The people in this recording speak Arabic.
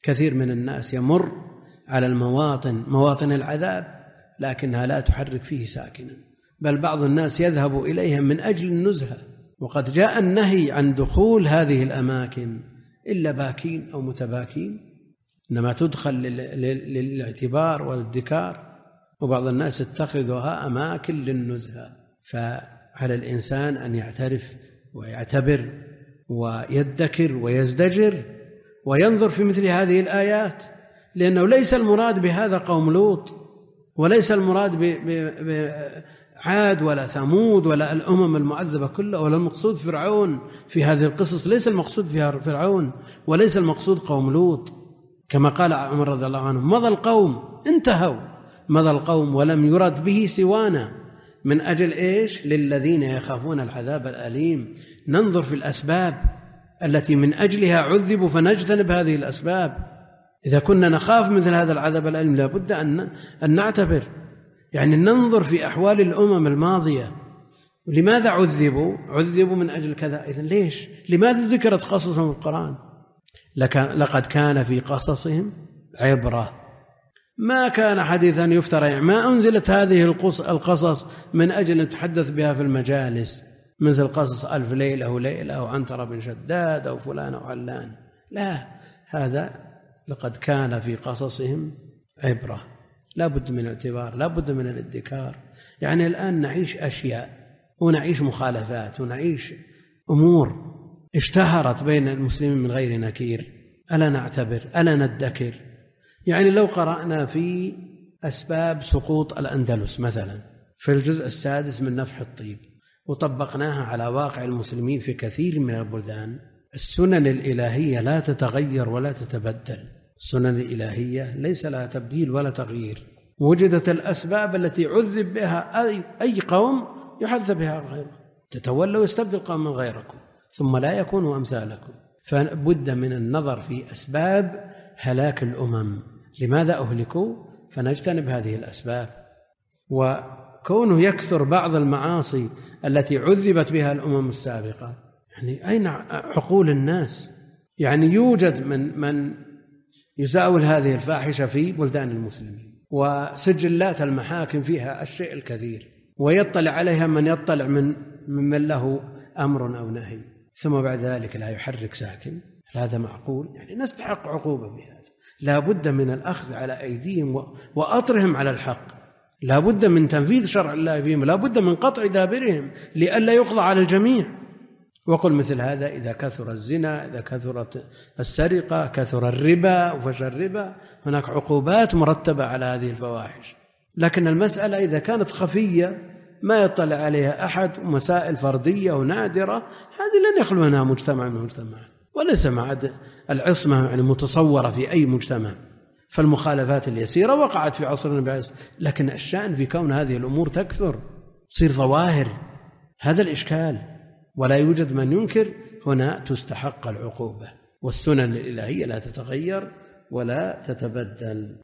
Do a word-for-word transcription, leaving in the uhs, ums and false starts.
كثير من الناس يمر على المواطن مواطن العذاب لكنها لا تحرك فيه ساكنا، بل بعض الناس يذهب إليها من أجل النزهة، وقد جاء النهي عن دخول هذه الأماكن إلا باكين أو متباكين، إنما تدخل للاعتبار والادكار، وبعض الناس اتخذها أماكن للنزهة. فعلى الإنسان أن يعترف ويعتبر ويدكر ويزدجر وينظر في مثل هذه الآيات، لأنه ليس المراد بهذا قوم لوط، وليس المراد بعاد ولا ثمود ولا الأمم المعذبة كلها، ولا المقصود فرعون في هذه القصص، ليس المقصود فيها فرعون، وليس المقصود قوم لوط، كما قال عمر رضي الله عنه: مضى القوم، انتهوا، مضى القوم ولم يرد به سوانا. من أجل إيش؟ للذين يخافون العذاب الأليم. ننظر في الأسباب التي من أجلها عذبوا فنجتنب هذه الأسباب. إذا كنا نخاف مثل هذا العذاب الأليم لابد أن أن نعتبر، يعني ننظر في أحوال الأمم الماضية، لماذا عذبوا؟ عذبوا من أجل كذا، إذن ليش؟ لماذا ذكرت قصصهم في القرآن؟ لقد كان في قصصهم عبرة، ما كان حديثا يفترى، يعني ما أنزلت هذه القصص من أجل أن نتحدث بها في المجالس، مثل قصص ألف ليلة وليلة أو عنتر بن شداد أو فلان أو علان، لا، هذا لقد كان في قصصهم عبرة، لا بد من الاعتبار، لا بد من الادكار. يعني الآن نعيش أشياء ونعيش مخالفات ونعيش أمور اشتهرت بين المسلمين من غير نكير، ألا نعتبر؟ ألا ندكر؟ يعني لو قرأنا في أسباب سقوط الأندلس مثلا في الجزء السادس من نفح الطيب وطبقناها على واقع المسلمين في كثير من البلدان، السنن الإلهية لا تتغير ولا تتبدل، السنن الإلهية ليس لها تبديل ولا تغيير. وجدت الأسباب التي عذب بها أي قوم يحذب بها غيره، تتولوا ويستبدل قوم من غيركم ثم لا يكونوا أمثالكم. فبد من النظر في أسباب هلاك الأمم، لماذا أهلكوا؟ فنجتنب هذه الأسباب. وكونه يكثر بعض المعاصي التي عذبت بها الأمم السابقة، يعني أين عقول الناس؟ يعني يوجد من من يزاول هذه الفاحشة في بلدان المسلمين، وسجلات المحاكم فيها الشيء الكثير، ويطلع عليها من يطلع من من له أمر أو نهي، ثم بعد ذلك لا يحرك ساكن. هذا معقول؟ يعني نستحق عقوبة بهذا. لا بد من الأخذ على أيديهم وأطرهم على الحق، لا بد من تنفيذ شرع الله فيهم، لا بد من قطع دابرهم لئلا يقضى على الجميع. وقل مثل هذا إذا كثر الزنا، إذا كثرت السرقة، كثر الربا وفشى الربا، هناك عقوبات مرتبة على هذه الفواحش. لكن المسألة إذا كانت خفية ما يطلع عليها أحد، مسائل فردية ونادرة، هذه لن يخلو منها مجتمع من المجتمعات، وليس مع العصمة يعني متصورة في أي مجتمع. فالمخالفات اليسيرة وقعت في عصرنا بعز، لكن الشأن في كون هذه الأمور تكثر، تصير ظواهر، هذا الإشكال. ولا يوجد من ينكر، هنا تستحق العقوبة، والسنن الإلهية لا تتغير ولا تتبدل.